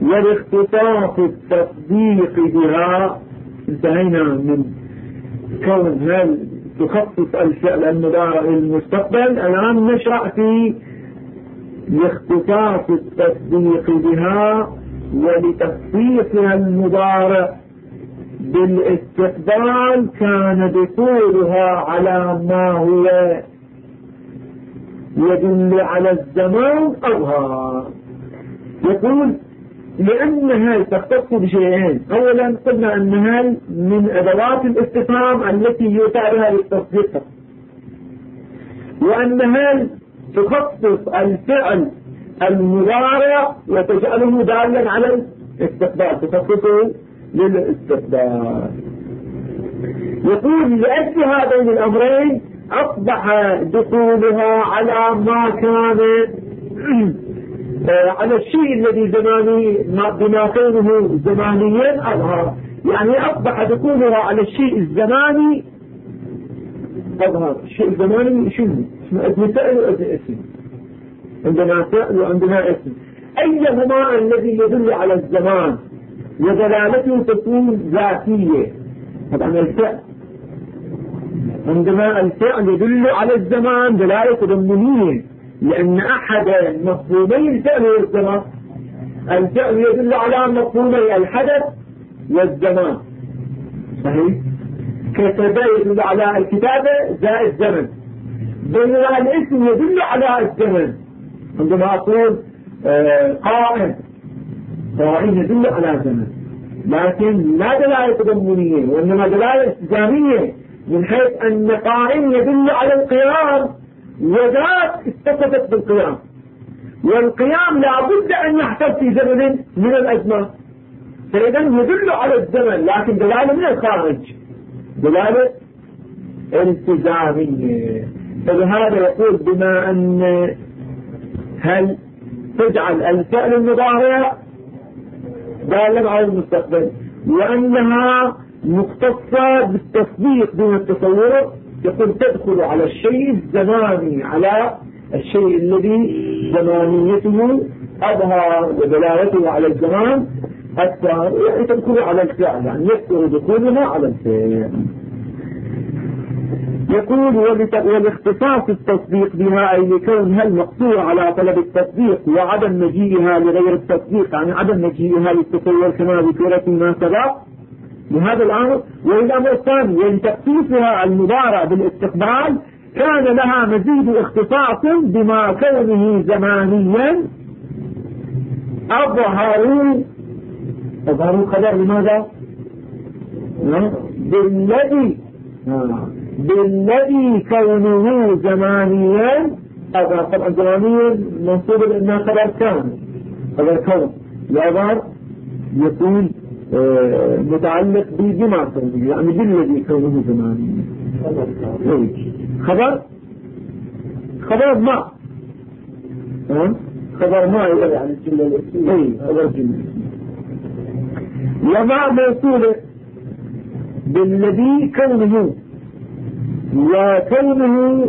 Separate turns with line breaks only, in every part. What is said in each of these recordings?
والاختصاص التصديق بها. انتهينا من كون هل تخصص الفعل المضارع للمستقبل. الآن نشرع في الاختصاص التصديق بها ولتخصيصها المضارع بالاستقبال كان دخولها على ما هو يدل على الزمان أظهر. يقول لأنها تختص بشيئين. أولا قلنا أنها من أدوات الاستفهام التي يؤتى بها للتصديق، وأنها تخصص الفعل المضارع وتجعله دالا على الاستقبال، تخصصه للاستقبال. يقول لأجل هذين الأمرين أصبح دخولها على ما كان على الشيء الذي زماني بما كونه زمانيا أظهر. يعني أصبح دخولها على الشيء الزماني أظهر. الشيء الزماني شنو؟ اسمه فعل واسم اسم. عندنا فعل وعندنا اسم. أيهما الذي يدل على الزمان ودلالته تكون ذاتية؟ طبعا الفعل. عندما الفعل يدل على الزمان دلالة تضمنية، لأن أحد مفهومي الفعل والزمان. الفعل يدل على مفهومي الحدث والزمان، صحيح؟ كتب يدل على الكتابة زائد الزمن، بينما الاسم يدل على الزمن. عندما أقول قائم، قائم يدل على الزمن، لكن لا دلالة تضمنية وإنما دلالة استفهامية، من حيث أن قائم يدل على القيام وذات اتصفت بالقيام، والقيام لا بد أن يحصل في زمن من الأزمان، فإذا يدل على الزمن لكن دلالة من الخارج، دلالة التزامية. فلهذا يقول بما أن هل تجعل الفعل المضارع دالا على المستقبل وأنها مختصة بالتصديق دون التصور، يقول تدخل على الشيء الزماني، على الشيء الذي زمانيته أظهر ودلالته على الزمان أكثر، يعني تدخل على الفعل، يعني يكثر دخولها على الفعل. يقول والاختصاص التصديق بها أي لكونها المقصورة على طلب التصديق وعدم مجيئها لغير التصديق، يعني عدم مجيئها للتصور كما ذكر فيما سبق بهذا الأمر. والأمر الثاني ولتخصيصها المضارع بالاستقبال كان لها مزيد اختصاص بما كونه زمانيا أظهروا خبر لماذا؟ بالذي كونه زمانيا أظهر. طبعا زمانيا منصوب لأنها خبر كان، خبر كون يظهر يكون متعلق بما كونه، يعني بالذي كونه زمانيا. خبر ما خبر ما يعني الجملة الاسمية، خبر جملة وما موصولة بالذي كونه، وكونه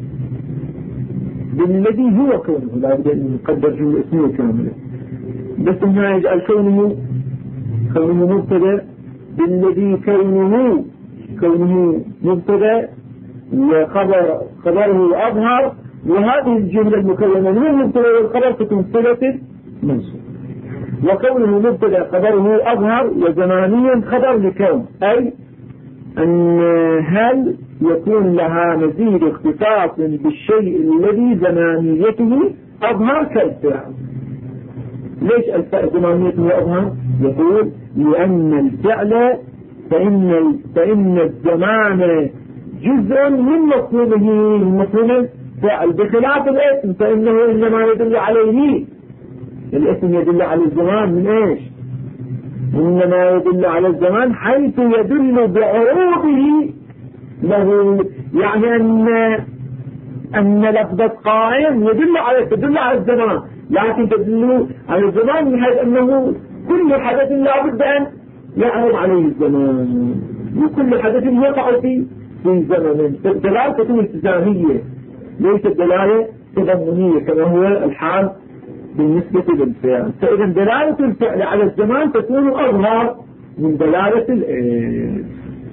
بالذي هو كونه، لا بد أن نقدر جملة اسمية كاملة، بس هنا يجعل كونه مبتدا، بالذي كونه مبتدا وخبره أظهر، وهذه الجملة المكونة من المبتدا والخبر تكون صلة منصوب. وكونه مبتدا خبره أظهر وزمانيا خبر لكون، أي أن هل يكون لها مزيد اختصاص بالشيء الذي زمانيته أظهر كالفعل. ليش الفعل زمانيته أظهر؟ يقول لأن الفعل فإن الزمان جزء من مفهوم الفعل، بخلاف الاسم فإنه إنما يدل عليه. الاسم يدل على الزمان من ايش؟ إنما يدل على الزمان حيث يدل بعروضه له، يعني أن لفظة قائم تدل على الزمان، لكن تدل على الزمان من حيث أنه كل حدث لا بد أن يعرض عليه الزمان، وكل حدث يقع في زمن. الدلالة تكون التزامية ليست دلالة تضمنية كما هو الحال بالنسبة للفعل. فإذا دلالة الفعل على الزمان تكون أظهر من دلالة الاسم.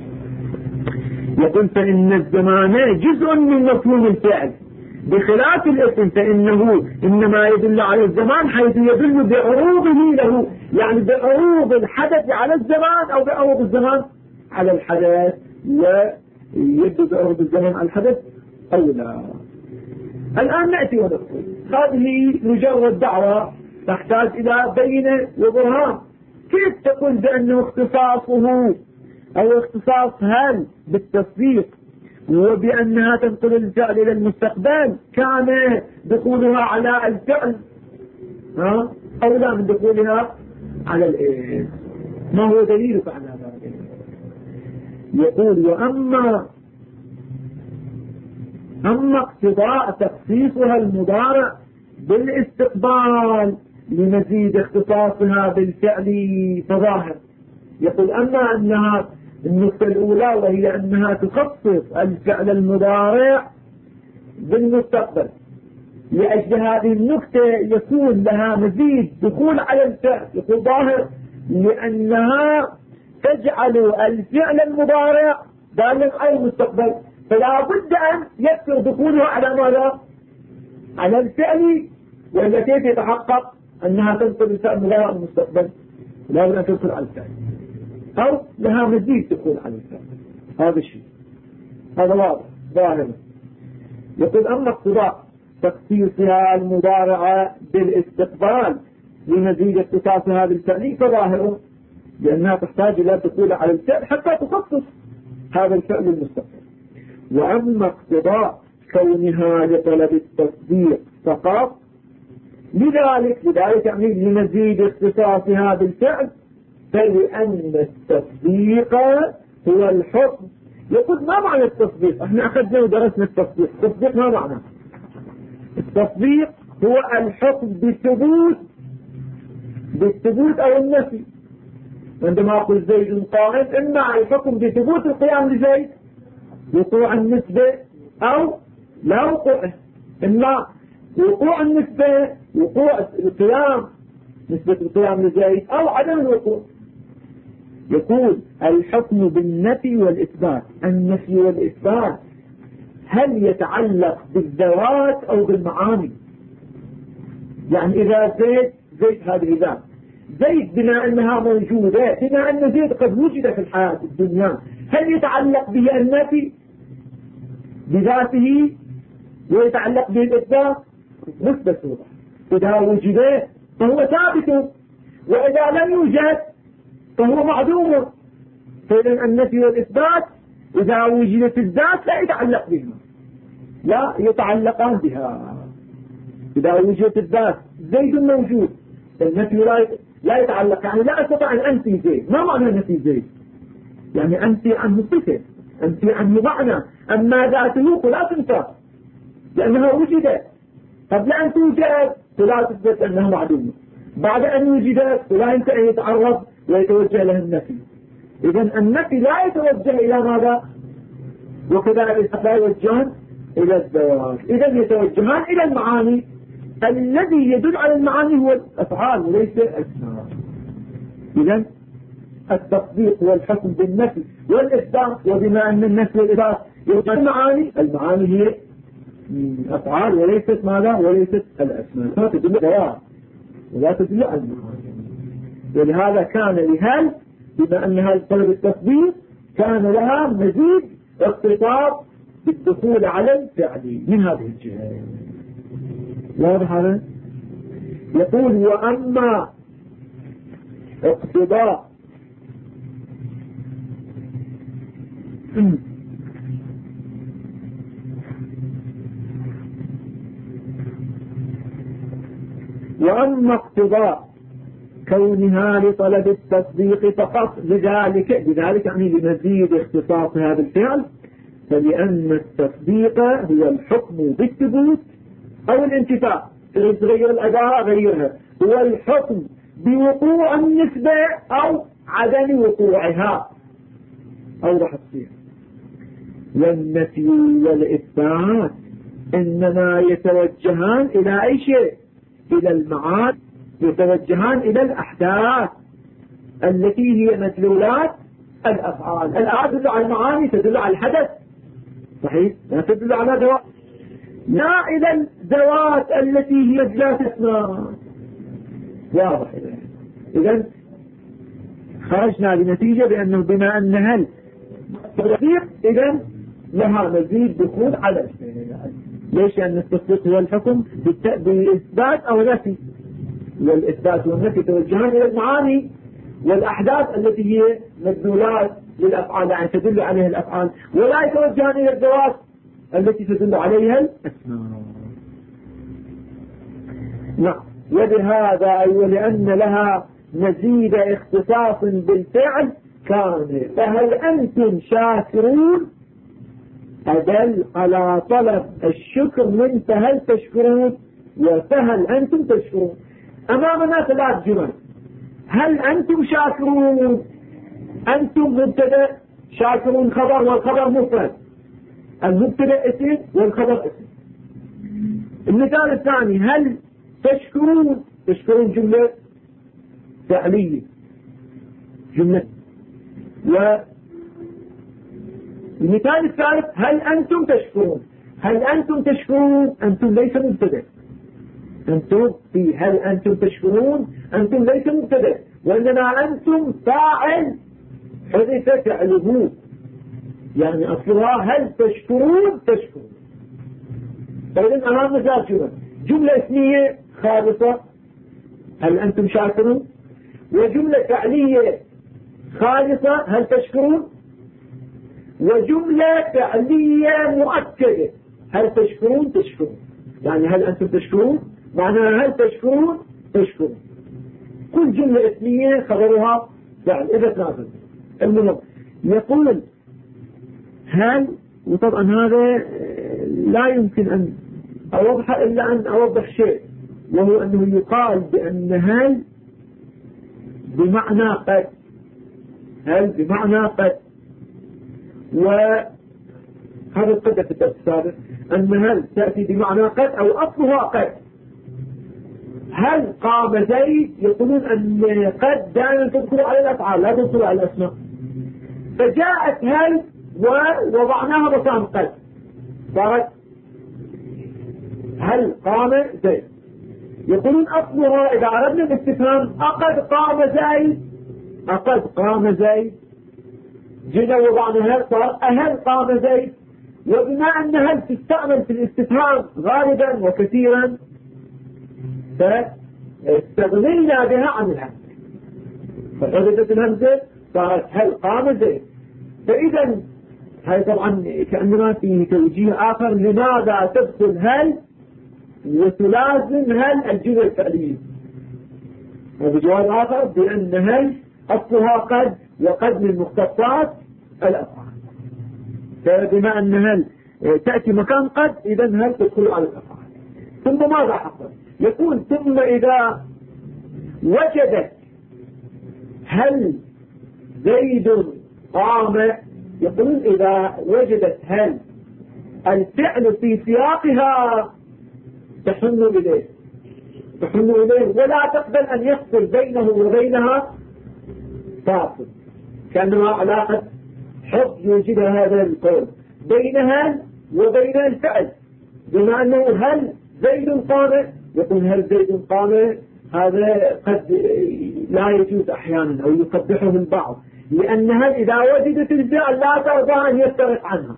يقول فإن الزمان جزء من مفهوم الفعل بخلاف الاسم فإنه إنما يدل على الزمان حيث يدل بعروضه له، يعني بعروض الحدث على الزمان أو بعروض الزمان على الحدث، ويدل بعروض الزمان على الحدث أو لا. الآن نأتي ونقول هذه مجرد دعوة تحتاج إلى بينة وبرهان. كيف تقول بأنه اختصاصه أو اختصاص هل بالتصديق وبأنها تنقل الفعل إلى المستقبل كان دخولها على الفعل أو لا من دخولها على الاسم؟ ما هو دليلك على ذلك؟ يقول وأما اقتضاء تخصيصها المضارع بالاستقبال لمزيد اختصاصها بالفعل فظاهر. يقول أما أنها النقطة الأولى وهي أنها تخصص الفعل المضارع بالمستقبل، لأجل هذه النقطة يكون لها مزيد دخول على الفعل، يقول ظاهر لأنها تجعل الفعل المضارع دالا على المستقبل، فلا بد أن يكثر دخولها على ماذا؟ على الفعل. وإلا كيف يتحقق أنها تنقل الفعل المضارع المستقبل؟ لا بد أن تدخل على الفعل أو لها مزيد دخول على الفعل. هذا الشيء هذا واضح ظاهر. يقول أما اقتضاء تخصيصها المضارعة بالاستقبال لمزيد اختصاصها بالفعل فظاهر، لأنها تحتاج إلى دخول على الفعل حتى تخصص هذا الفعل المستقبل. وأما اقتضاء كونها لطلب التصديق فقط لذلك يعني لمزيد اختصاصها بالفعل فلأن التصديق هو الحكم. يقول ما معنى التصديق؟ احنا أخذنا ودرسنا التصديق. التصديق ما معنى؟ التصديق هو الحكم بالثبوت أو النفي. عندما أقول زيد قائم إما الحكم بثبوت القيام لزيد وقوع النسبة أو لا وقوعه، إما وقوع النسبة وقوع القيام نسبة القيام لزيد أو عدم الوقوع. يقول الحكم بالنفي والإثبات. النفي والإثبات هل يتعلق بالذوات أو بالمعاني؟ يعني إذا زيد هذه ذات، زيد بما أنها موجودة، بما أن زيد قد وجد في الحياة الدنيا، هل يتعلق به النفي بذاته ويتعلق به الإثبات؟ نسبة واضح. إذا وجد فهو ثابت، وإذا لم يوجد فهو معدوم. فإذا النفي والإثبات إذا وجدت الذات لا يتعلق بها، لا يتعلقان بها. إذا وجدت الذات زيد موجود النفي لا يتعلق، يعني لا أستطيع أن أنفي زيد. ما معنى نفي زيد؟ يعني أنفي عنه صفة، أنفي عنه معنى، أما ذاته فلا تنفى لأنها وجدت. قبل أن توجد فلا تثبت أنها معدومة، بعد أن وجدت فلا يمكن أن يتعرض ويتوجه له النفي. إذن النفي لا يتوجه إلى ماذا؟ وكذلك لا يتوجهان إلى الذوات. إذن يتوجهان إلى المعاني. الذي يدل على المعاني هو الأفعال وليس الأسماء. إذن التصديق والحكم بالنفي والإثبات، وبما أن النفي والإثبات يوجد المعاني هي أفعال وليست ماذا؟ وليست الأسماء. لا تدل الذوات ولا تدل على المعاني. ولهذا كان لهل بما أنها طلب التصديق كان لها مزيد اختصاص بالدخول على الفعل من هذه الجهة. واضح هذا؟ يقول وأما اقتضاء كونها لطلب التصديق فقط لذلك يعني لمزيد اختصاصها بالفعل، فلأن التصديق هو الحكم بالثبوت أو الانتفاء. تغير الأداة غيرها، هو الحكم بوقوع النسبة أو عدم وقوعها. أوضح الصيغة. والنفي والإثبات إنما يتوجهان إلى أي شيء؟ إلى المعاد يتوجهان إلى الأحداث التي هي مدلولات الأفعال. الآن تدل على المعاني، تدل على الحدث، صحيح، لا تدل على ذوات، لا إلى الذوات التي هي مدلولات أسماء. واضح. إذن خرجنا بنتيجة بأنه بما أن هل تصديق إذن لها مزيد دخول على الفعل. ليش؟ لأن التصديق هو الحكم بإثبات أو نفي، والإثبات والنفي توجهان إلى المعاني والأحداث التي هي مدلولات للأفعال، يعني تدل عليها الأفعال، ولا يتوجهان إلى الذوات التي تدل عليها الأسماء. نعم. ولهذا أي ولأن لها مزيد اختصاص بالفعل كان فهل أنتم شاكرون أدل على طلب الشكر من فهل تشكرون وفهل أنتم تشكرون. أمامنا 3 جمل. هل أنتم شاكرون؟ أنتم مبتدأ، شاكرون خبر، والخبر مفرد، المبتدأ اسم والخبر اسم. المثال الثاني هل تشكرون؟ تشكرون جملة فعلية، جملة. والمثال الثالث هل أنتم تشكرون؟ هل أنتم تشكرون؟ أنتم ليس مبتدأ، أنتم في هل أنتم تشكرون أنتم ليس مبتدأ، وإنما أنتم فاعل حدث فعله، يعني أصلها هل تشكرون تشكرون. فإذن أمامنا جملة اسمية خالصة هل أنتم شاكرون، وجملة فعلية خالصة هل تشكرون، وجملة فعلية مؤكدة هل تشكرون تشكرون. يعني هل أنتم تشكرون معناها هل تشكرون تشكرون. كل جملة اسمية خبرها فعل إذا تناسب. المهم يقول هل، وطبعا هذا لا يمكن أن أوضح إلا أن أوضح شيء، وهو أنه يقال بأن هل بمعنى قد، هل بمعنى قد، وهذا القدر في الدرس السابق أن هل تأتي بمعنى قد أو أصلها قد. هل قام زيد يقولون أن قد دائما تدخل على الأفعال لا تدخل على الأسماء، فجاءت هل ووضعناها مكان قد، صارت هل قام زيد. يقولون أصلها إذا أردنا الاستفهام أقد قام زيد، أقد قام زيد، جينا وضعنا هل صار أهل قام زيد. وبما أن هل تستعمل في الاستفهام غالبا وكثيرا فاستغنينا بها عن الهمزة، فحدثت الهمزة صارت هل قام زيد. فإذا هاي طبعا كأنما فيه توجيه آخر لماذا تدخل هل وتلازم هل الجملة الفعلية، وبجواب آخر بأن هل أصلها قد، وقد من مختصات الأفعال، فبما أن هل تأتي مكان قد إذا هل تدخل على الأفعال. ثم ماذا حصل؟ يقول ثم إذا وجدت هل زيد قام، يقول إذا وجدت هل الفعل في سياقها تحن إليه، تحن إليه ولا تقبل أن يفصل بينه وبينها فاصل، كأنما علاقة حب يوجد هذا القول بينها وبين الفعل. بما أنه هل زيد قام، يقول هل زيد قام، هذا قد لا يجوز أحيانا أو يقبحه البعض، لأن هل إذا وجدت الفعل لا ترضى أن يفترق عنها.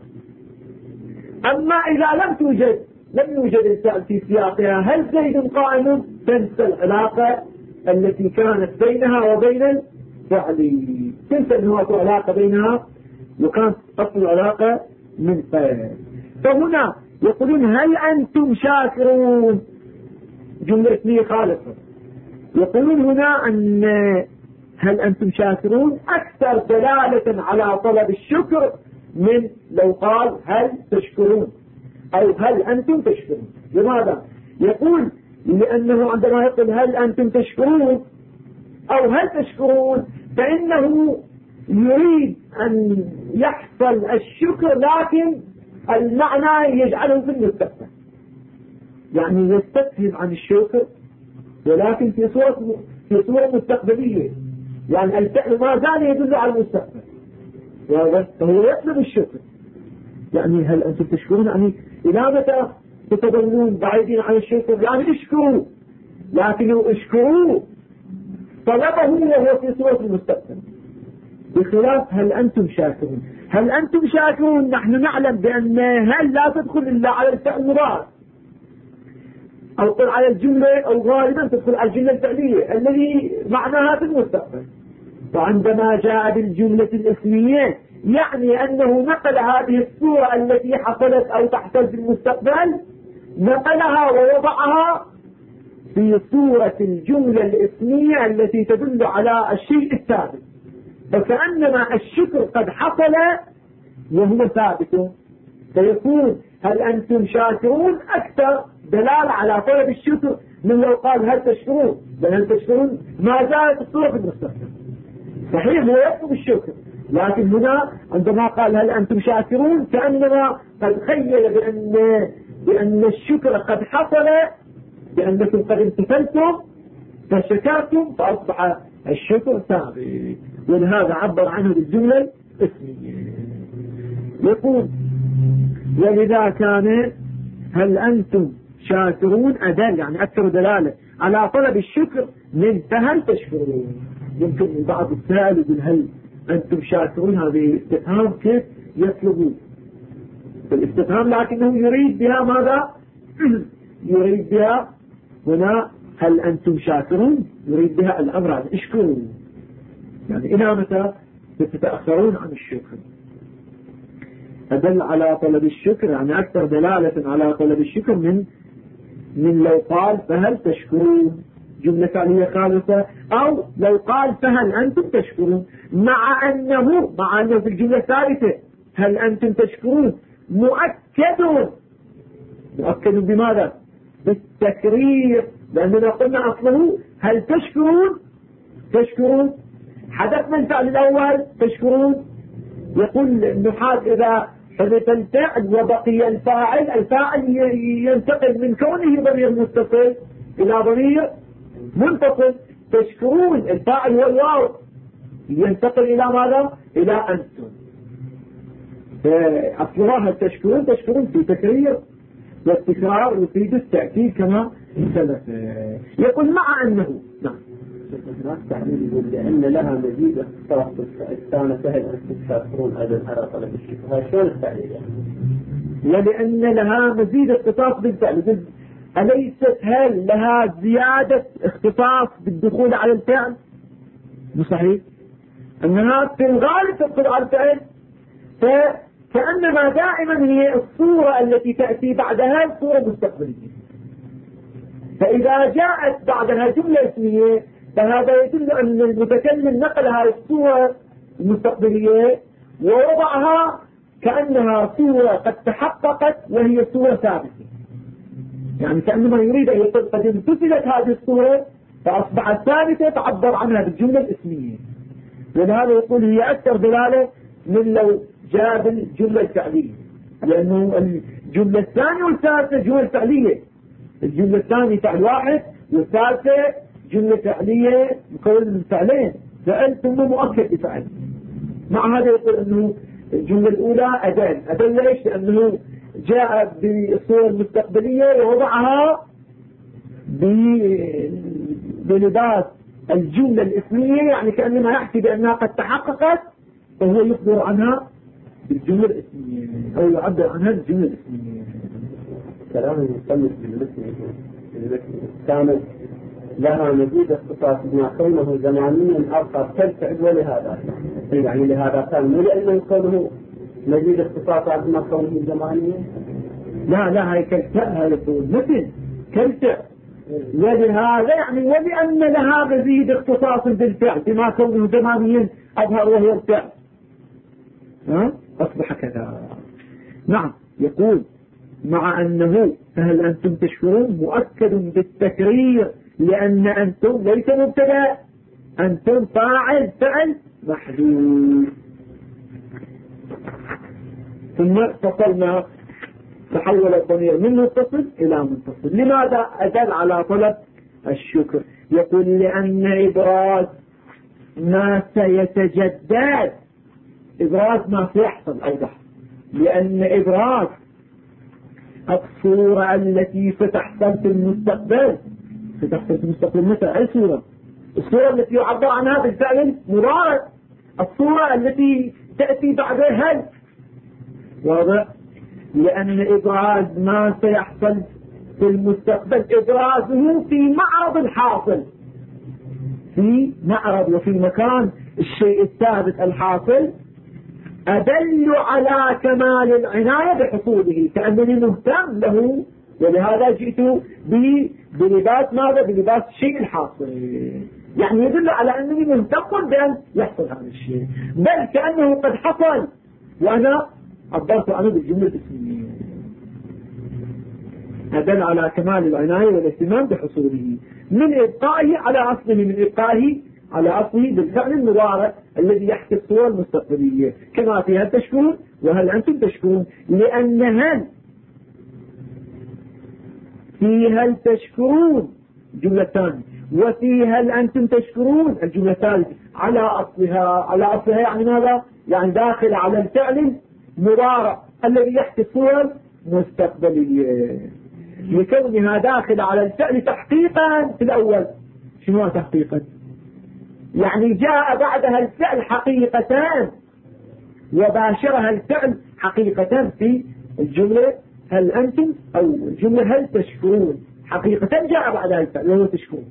أما إذا لم يوجد الفعل في سياقها هل زيد قائم، تنسى العلاقة التي كانت بينها وبين الفعل، تنسى أنه أكو علاقة بينها وكانت أصل العلاقة من فعل. فهنا يقولون هل أنتم شاكرون، جملة اسمية خالصة. يقولون هنا أن هل أنتم شاكرون أكثر دلالة على طلب الشكر من لو قال هل تشكرون أو هل أنتم تشكرون. لماذا؟ يقول لأنه عندما يقول هل أنتم تشكرون أو هل تشكرون فإنه يريد أن يحصل الشكر، لكن المعنى يجعله في المستقبل، يعني يستفهم عن الشكر ولكن في صورة مستقبلية، يعني الفعل ما زال يدل على المستقبل، فهو يطلب الشكر. يعني هل أنتم تشكرون؟ يعني إلى متى تتظلون بعيدين عن الشكر؟ يعني اشكروا، لكن اشكروا طلبه وهو في صورة المستقبل، بخلاف هل أنتم شاكرون. هل أنتم شاكرون نحن نعلم بأن هل لا تدخل إلا على الفعل المضارع، أو قل على الجملة، أو غالبا تدخل على الجملة الفعلية الذي معناها في المستقبل. فعندما جاء بالجملة الاسمية يعني أنه نقل هذه الصورة التي حصلت أو تحصل في المستقبل، نقلها ووضعها في صورة الجملة الاسمية التي تدل على الشيء الثابت، فكأنما الشكر قد حصل وهو ثابت، فيكون هل أنتم شاكرون أكثر دلالة على طلب الشكر من لو قال هل تشكرون، بل هل تشكرون ما زالت الصورة في المستقبل. صحيح هو يطلب الشكر، لكن هنا عندما قال هل أنتم شاكرون كأنما قد خيل بأن الشكر قد حصل، بأنكم قد امتثلتم فشكرتم فأصبح الشكر ثابت، ولهذا عبر عنه بالجملة الاسمية. يقول ولذا كان هل أنتم شاكرون أدل، يعني أكثر دلالة على طلب الشكر من فهل تشكرون. يمكن بعض السائل يقول هل أنتم شاكرون، هذه استفهام كيف يطلبون الاستفهام، لكنه يريد بها ماذا؟ يريد بها هنا هل أنتم شاكرون، يريد بها الأمر عن اشكروا، يعني إلى متى تتأخرون عن الشكر. أدل على طلب الشكر، يعني أكثر دلالة على طلب الشكر من لو قال فهل تشكرون جملة فعلية خالصة، أو لو قال فهل أنتم تشكرون، مع أنه في الجملة الثالثة هل أنتم تشكرون مؤكد بماذا؟ بالتكرير، لأننا قلنا أصله هل تشكرون حدثنا الفعل الأول تشكرون. يقول النحاة إذا حدث الفعل وبقي الفاعل ينتقل من كونه ضمير متصل إلى ضمير منفصل. تشكرون الفاعل هو الواو، ينتقل إلى ماذا؟ إلى أنتم. أصلها تشكرون في تكرير، والتكرار يفيد التأكيد كما سلف. يقول مع أنه نعم
التعليل يقول لأن لها مزيد اختصاص كان سهل أن تشكرون أيضا على طلب الشكر. هذا شلون التعليل يعني؟
ولأن لها مزيد اختصاص بالفعل، أليست هل لها زيادة اختصاص بالدخول على الفعل؟ مو صحيح؟ أنها في الغالب تدخل على الفعل، فكأنما دائما هي الصورة التي تأتي بعدها الصورة المستقبلية، فإذا جاءت بعدها جملة اسمية فهذا يدل أن المتكلم نقل هذه الصورة المستقبلية ووضعها كأنها صورة قد تحققت وهي صورة ثابتة، يعني كأنما يريد أن يقول قد امتثلت هذه الصورة فأصبحت ثابتة تعبر عنها بالجملة الاسمية. ولهذا يقول هي أكثر دلالة من لو جاء بالجملة الفعلية، لأنه الجملة الثانية والثالثة جملة فعلية، الجملة الثانية فعل واحد والثالثة جملة فعلية مكونة من فعلين، فعل ثم مؤكد بفعل. مع هذا يقول أنه الجملة الأولى أدل ليش؟ لأنه جاء بالصورة المستقبلية ووضعها بلباس الجملة الاسمية، يعني كأنما يحكي بأنها قد تحققت، فهو يخبر عنها بالجملة الاسمية أو يعبر عنها بالجملة الاسمية.
كلام المصنف بالمثل كانت لها مزيد اختصاص بما كونه زمانيا آخر كالفعل، ولهذا يعني لهذا كان مو لأنه كونه مزيد اختصاص بما كونه زمانيا،
لا هي كالفعل، هذا يقول مثل كالفعل، ولهذا يعني ولأن لها مزيد اختصاص بالفعل بما كونه زمانيا أظهر وهو الفعل أصبح كذا. نعم يقول مع أنه فهل أنتم تشكرون مؤكد بالتكرير، لأن أنتم ليس مبتدا، أنتم فاعل فعل محذوف. ثم فصلنا تحول الضمير من متصل إلى منفصل. لماذا؟ أدل على طلب الشكر. يقول لأن إبراز ما سيتجدد، إبراز ما سيحصل أوضح، لأن إبراز الصورة التي ستحصل في المستقبل، ستحصل في المستقبل متى؟ أي صورة؟ الصورة التي يعبر عنها بالفعل المضارع، الصورة التي تأتي بعد هل. واضح؟ لأن إبراز ما سيحصل في المستقبل إبرازه في معرض الحاصل، في معرض وفي مكان الشيء الثابت الحاصل، أدل على كمال العناية بحصوله، كأنني مهتم له، ولهذا جئت بلباس ماذا؟ بلباس الشيء الحاصل، يعني يدل على أنني مهتم بأن يحصل هذا الشيء، بل كأنه قد حصل وأنا عبرت عنه بالجملة الاسمية. أدل على كمال العناية والاهتمام بحصوله من إبقائه على أصله، من إبقائه على أصله بالفعل المضارع الذي يحكي الصورة المستقبلية، كما في هل تشكرون وهل أنتم تشكرون، لأن هل في هل تشكرون الجملة الثانية، وفي هل أنتم تشكرون الجملة الثالثة على أصلها. على أصلها يعني ماذا؟ يعني داخل على الفعل المضارع الذي يحكي الصورة المستقبلية، لكونها داخل على الفعل تحقيقا في الأول. شنو تحقيقا؟ يعني جاء بعدها الفعل حقيقتان وباشرها الفعل حقيقة في الجملة هل أنتم، أو الجملة هل تشكرون، حقيقة جاء بعدها الفعل وهو تشكرون.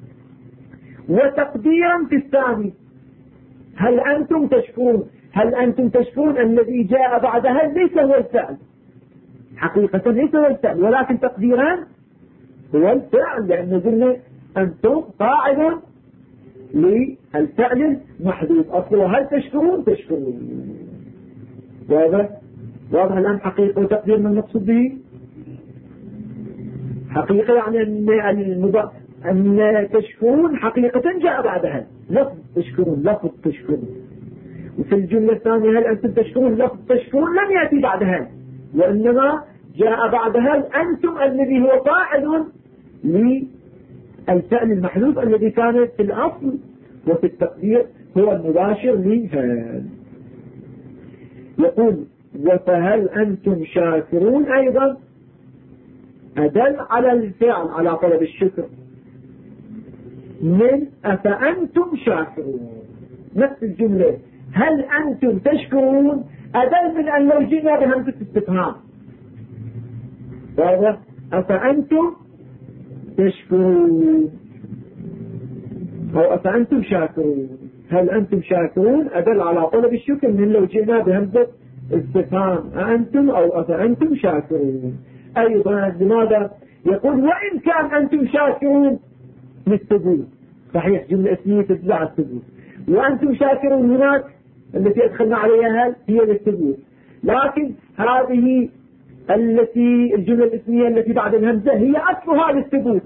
وتقديرا في الثاني هل أنتم تشكرون، هل أنتم تشكرون الذي جاء بعدها ليس هو الفعل حقيقة، ليس هو الفعل، ولكن تقديرا هو الفعل، لأن قلنا أنتم فاعل للفعل محدود أصله هل تشكرون تشكرون. واضح؟ واضح الآن حقيقة وتقدير ما المقصود به؟ حقيقة يعني أن تشكرون حقيقة جاء بعدها لفظ تشكرون، لفظ تشكرون. وفي الجملة الثانية هل أنتم تشكرون، لفظ تشكرون لم يأتي بعدها، وإنما جاء بعدها أنتم الذي هو فاعل للفعل المحذوف الذي كان في الأصل، وفي التقدير هو المباشر لهذا. يقول وفهل أنتم شاكرون أيضا أدل على الفعل على طلب الشكر من أفأنتم شاكرون. نفس الجملة هل أنتم تشكرون أدل من أن لو جئنا بهمزة استفهام. واضح؟ أفأنتم تشكرون أو أفأنتم شاكرون، هل أنتم شاكرون أدل على طلب الشكر من لو جئنا بهمزة استفهام أأنتم أو أفأنتم شاكرون. أيضا لماذا؟ يقول وإن كان أنتم شاكرون للثبوت، صحيح جملة اسمية تدل على الثبوت، وأنتم شاكرون هناك التي أدخلنا عليها هي للثبوت، لكن هذه التي الجملة الاسمية التي بعد الهمزة هي أصلها للثبوت.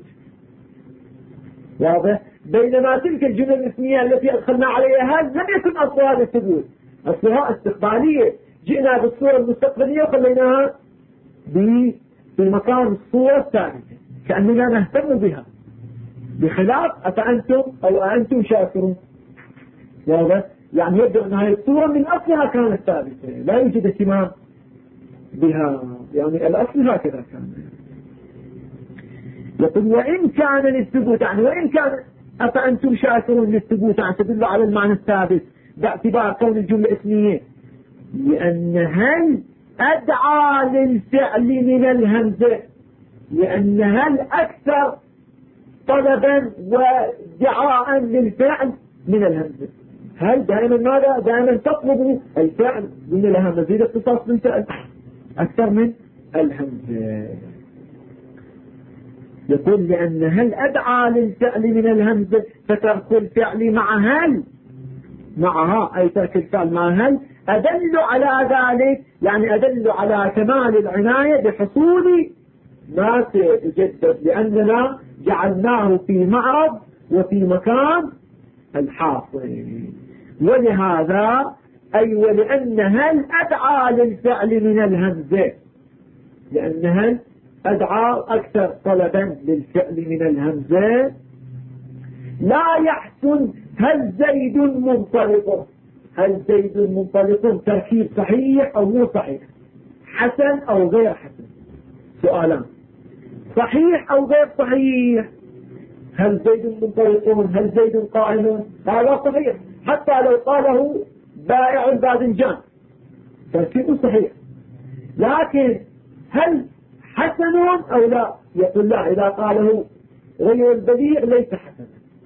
واضح؟ بينما تلك الجملة الاسمية التي أدخلنا عليها لم يكن أصلها للثبوت، أصلها استقبالية، جئنا بالصورة المستقبلية وخليناها في مكان الصورة الثابتة كأننا نهتم بها، بخلاف أفأنتم أو أنتم شاكرون. واضح؟ يعني يبدو أن هذه الصورة من أصلها كانت ثابتة، لا يوجد اهتمام بها، يعني الأصل هكذا كان. يقول وإن كان للثبوت، يعني وإن كان أفأنتم شاكرون للثبوت، يعني تدل على المعنى الثابت باعتبار كون الجملة اسمية، لأن هل أدعى للفعل من الهمزة، لأن هل أكثر طلبا ودعاء للفعل من الهمزة. هل دائما ماذا؟ دائما تطلب الفعل من الهمزة، زيد اختصاص بالفعل أكثر من الهمزة. يقول لأن هل أدعى للفعل من الهمزة، فترك الفعل مع هل معها، أي ترك الفعل مع هل أدل على ذلك، يعني أدل على كمال العناية بحصول ما سيتجدد، لأننا جعلناه في معرض وفي مكان الحاصل. ولهذا أي ولأن هل أدعى للفعل من الهمزة، لأن هل أدعى أكثر طلبا للفعل من الهمزة. لا يحسن هل زيد منطلق. هل زيد منطلق تركيب صحيح أو مو صحيح، حسن أو غير حسن، سؤالان، صحيح أو غير صحيح. هل زيد منطلق، هل زيد قائم، هذا صحيح حتى لو قاله بائع باذنجان تركيب صحيح. لكن هل حسن أو لا؟ يقول لا، إذا قاله غير البليغ ليس حسنا.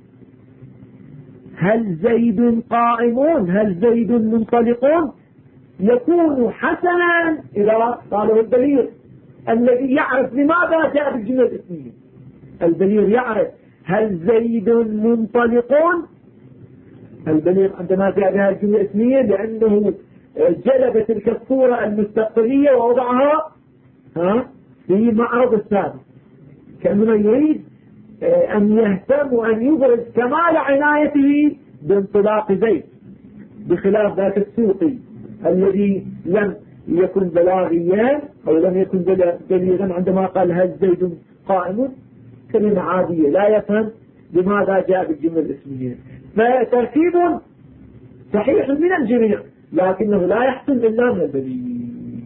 هل زيد قائم، هل زيد منطلق، يكون حسنا إذا قاله البليغ الذي يعرف لماذا جاء بالجملة الاسمية. البليغ يعرف هل زيد منطلق، البليغ عندما جاء بها الجملة الاسمية لأنه جلب تلك الصورة المستقبلية ووضعها في معرض السابق، كأنه يريد أن يهتم وأن يبرز كمال عنايته بانطلاق زيد، بخلاف ذاك السوقي الذي لم يكن بلاغيا أو لم يكن بليغا عندما قال هل زيد قائم، كلمة عادية لا يفهم لماذا جاء بالجملة الاسمية. فتركيب صحيح من الجميع لكنه لا يحسن إلا من البليغ.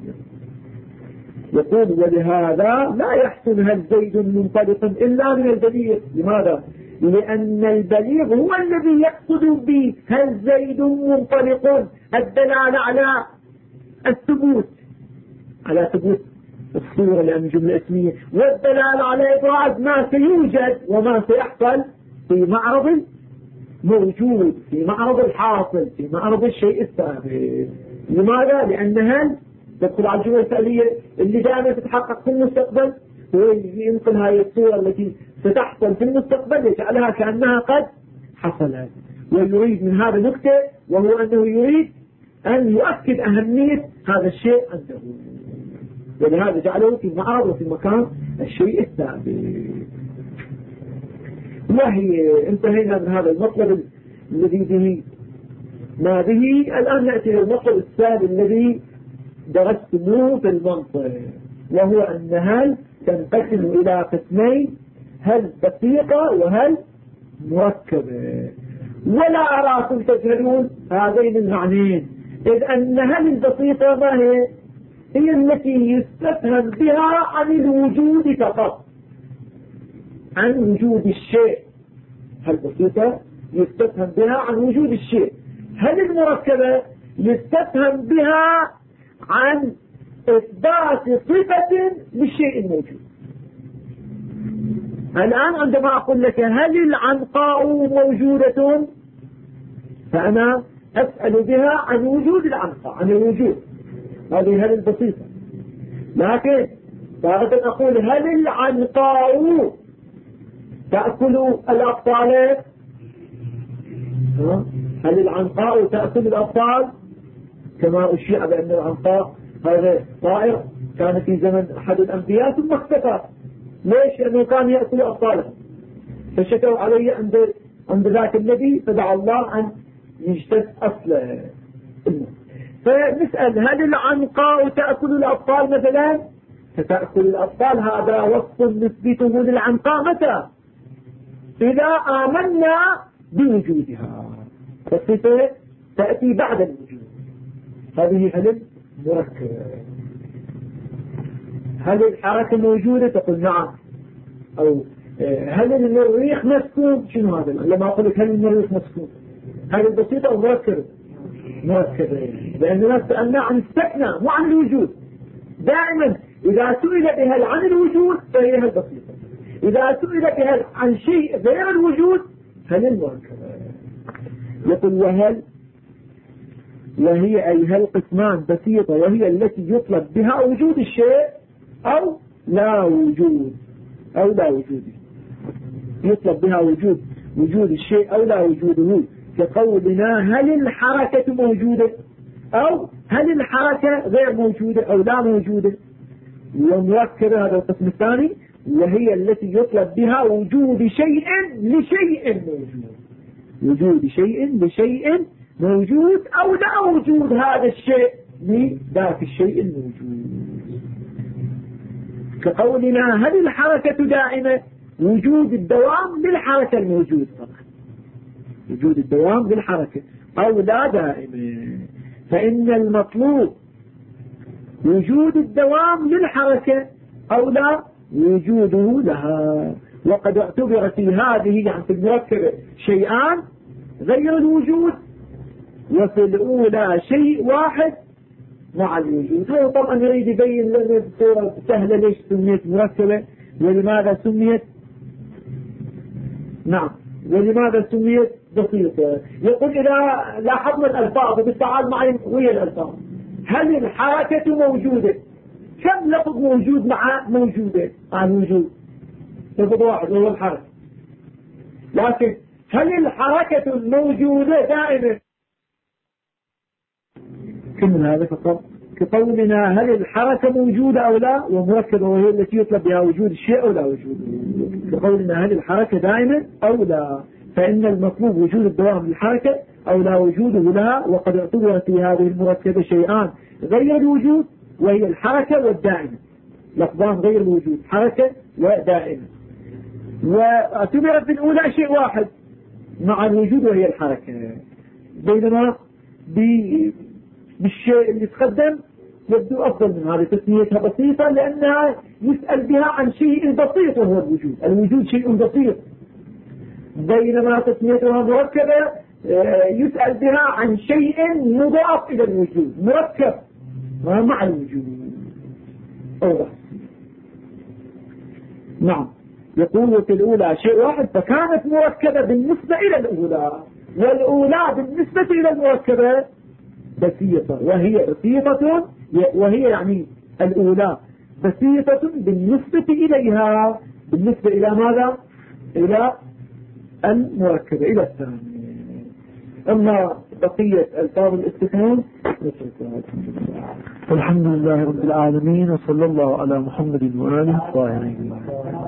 يقول ولهذا لا يحسن هل زيد منطلق إلا من البليغ. لماذا؟ لأن البليغ هو الذي يقصد به هل زيد منطلق الدلالة على الثبوت، على ثبوت الصورة لأن جملة اسمية، والدلالة على إبراز ما سيوجد وما سيحصل في معرض موجود، في معرض الحاصل، في معرض الشيء السابق. لماذا؟ لأن هل تدخل على الجملة الفعلية اللي دائما تتحقق في المستقبل، هو ينقل هذه الصورة التي ستحصل في المستقبل يجعلها كأنها قد حصلت. ويريد من هذا نكتة، وهو أنه يريد أن يؤكد أهمية هذا الشيء عنده، ولهذا جعله في معرض وفي مكان الشيء السابق. وهي انتهينا من هذا المطلب الذي به ما به. الآن نأتي للمطلب الثاني الذي درستموه في المنطق، وهو أن هل تنقسم إلى قسمين، هل بسيطة وهل مركبة. ولا أراكم تجهلون هذين المعنيين، إذ أن هل البسيطة ما هي؟ هي التي يستفهم بها عن الوجود فقط، عن وجود الشيء. هل بسيطة يستفهم بها عن وجود الشيء. هل المركبة يستفهم بها عن إثبات صفة للشيء الموجود. الآن عندما أقول لك هل العنقاء موجودة، فأنا أسأل بها عن وجود العنقاء، عن الوجود، هذه هل البسيطة. لكن تارة أقول هل العنقاء تأكل الأبطال، هل العنقاء تأكل الأبطال، كما أشيع بأن العنقاء هذا طائر كان في زمن أحد الأنبياء ثم اختفى. ليش؟ لأنه كان يأكل أبطاله، فشكوا علي عند ذاك النبي فدعا الله أن يجتث أصله. فنسأل هل العنقاء تأكل الأبطال مثلا؟ فتأكل الأبطال هذا وصف نثبته للعنقاء متى؟ إذا آمنا بوجودها، فالصفة تأتي بعد الوجود. هذه هل مركبة. هل الحركة موجودة؟ تقول نعم. أو هل المريخ مسكون؟ شنو هذا؟ لما أقول لك هل المريخ مسكون، هل البسيطة أو مركبة؟ مركبة، لأننا سألنا عن السكنة مو عن الوجود. دائما إذا سئل بهل عن الوجود فهي هل بسيطة، إذا سئل بهل عن شيء غير الوجود هل المركبة. يقول وهي أي هل قسمان بسيطة، وهي التي يطلب بها وجود الشيء أو لا وجود، أو لا وجود، يطلب بها وجود الشيء أو لا وجوده. كقولنا هل الحركة موجودة، أو هل الحركة غير موجودة أو لا موجودة. ومركبة هذا القسم الثاني، وهي التي يطلب بها وجود شيء لشيء موجود، وجود شيء لشيء موجود أو لا وجود هذا الشيء لذاك الشيء الموجود. كقولنا هل الحركة دائمة؟ وجود الدوام للحركة الموجود طبعا، وجود الدوام للحركة أو لا دائمة. فإن المطلوب وجود الدوام للحركة أو لا وجوده لها. وقد اعتبر في هذه يعني في المركبة شيئان غير الوجود، وفي الأولى شيء واحد مع الوجود. هو طبعا يريد يبين لنا بصورة سهلة ليش سميت مركبة ولماذا سميت ولماذا سميت بسيطة. يقول إذا لاحظنا الألفاظ بالتعال معي ويا الألفاظ، هل الحركة موجودة؟ كم لفظ موجود مع موجودة مع الوجود؟ لفظ واحد هو الحركة. لكن هل الحركة الموجودة دائمة؟ كم من هذا فقط كقولنا هل الحركة موجودة أو لا، ومركبة وهي التي يطلب بها وجود الشيء أو لا وجوده. كقولنا هل الحركة دائمة أو لا، فإن المطلوب وجود الدوام للحركة أو لا وجوده لها. وقد اعتبر في هذه المركبة شيئان غير الوجود، وهي الحركة والدائمة، لفظان غير الوجود، حركة ودائمة. واعتبرت في الأولى شيء واحد مع الوجود وهي الحركة، بينما بالشيء اللي تقدم يبدو أفضل من هذه تسميتها بسيطة، لأنها يسأل بها عن شيء بسيط وهو الوجود. الوجود شيء بسيط، بينما تسميتها مركبة يسأل بها عن شيء مضاف إلى الوجود، مركب مع الوجود. أوضح. نعم. يقول في الأولى شيء واحد، فكانت مركبة بالنسبة إلى الأولى، والأولى بالنسبة إلى المركبة بسيطة، وهي بسيطة، وهي يعني الأولى بسيطة بالنسبة إليها، بالنسبة إلى ماذا؟ إلى المركبة، إلى الثانية. أما بقية ألفاظ الاستثناء الحمد لله رب العالمين، وصلى الله على محمد وآله الطاهرين.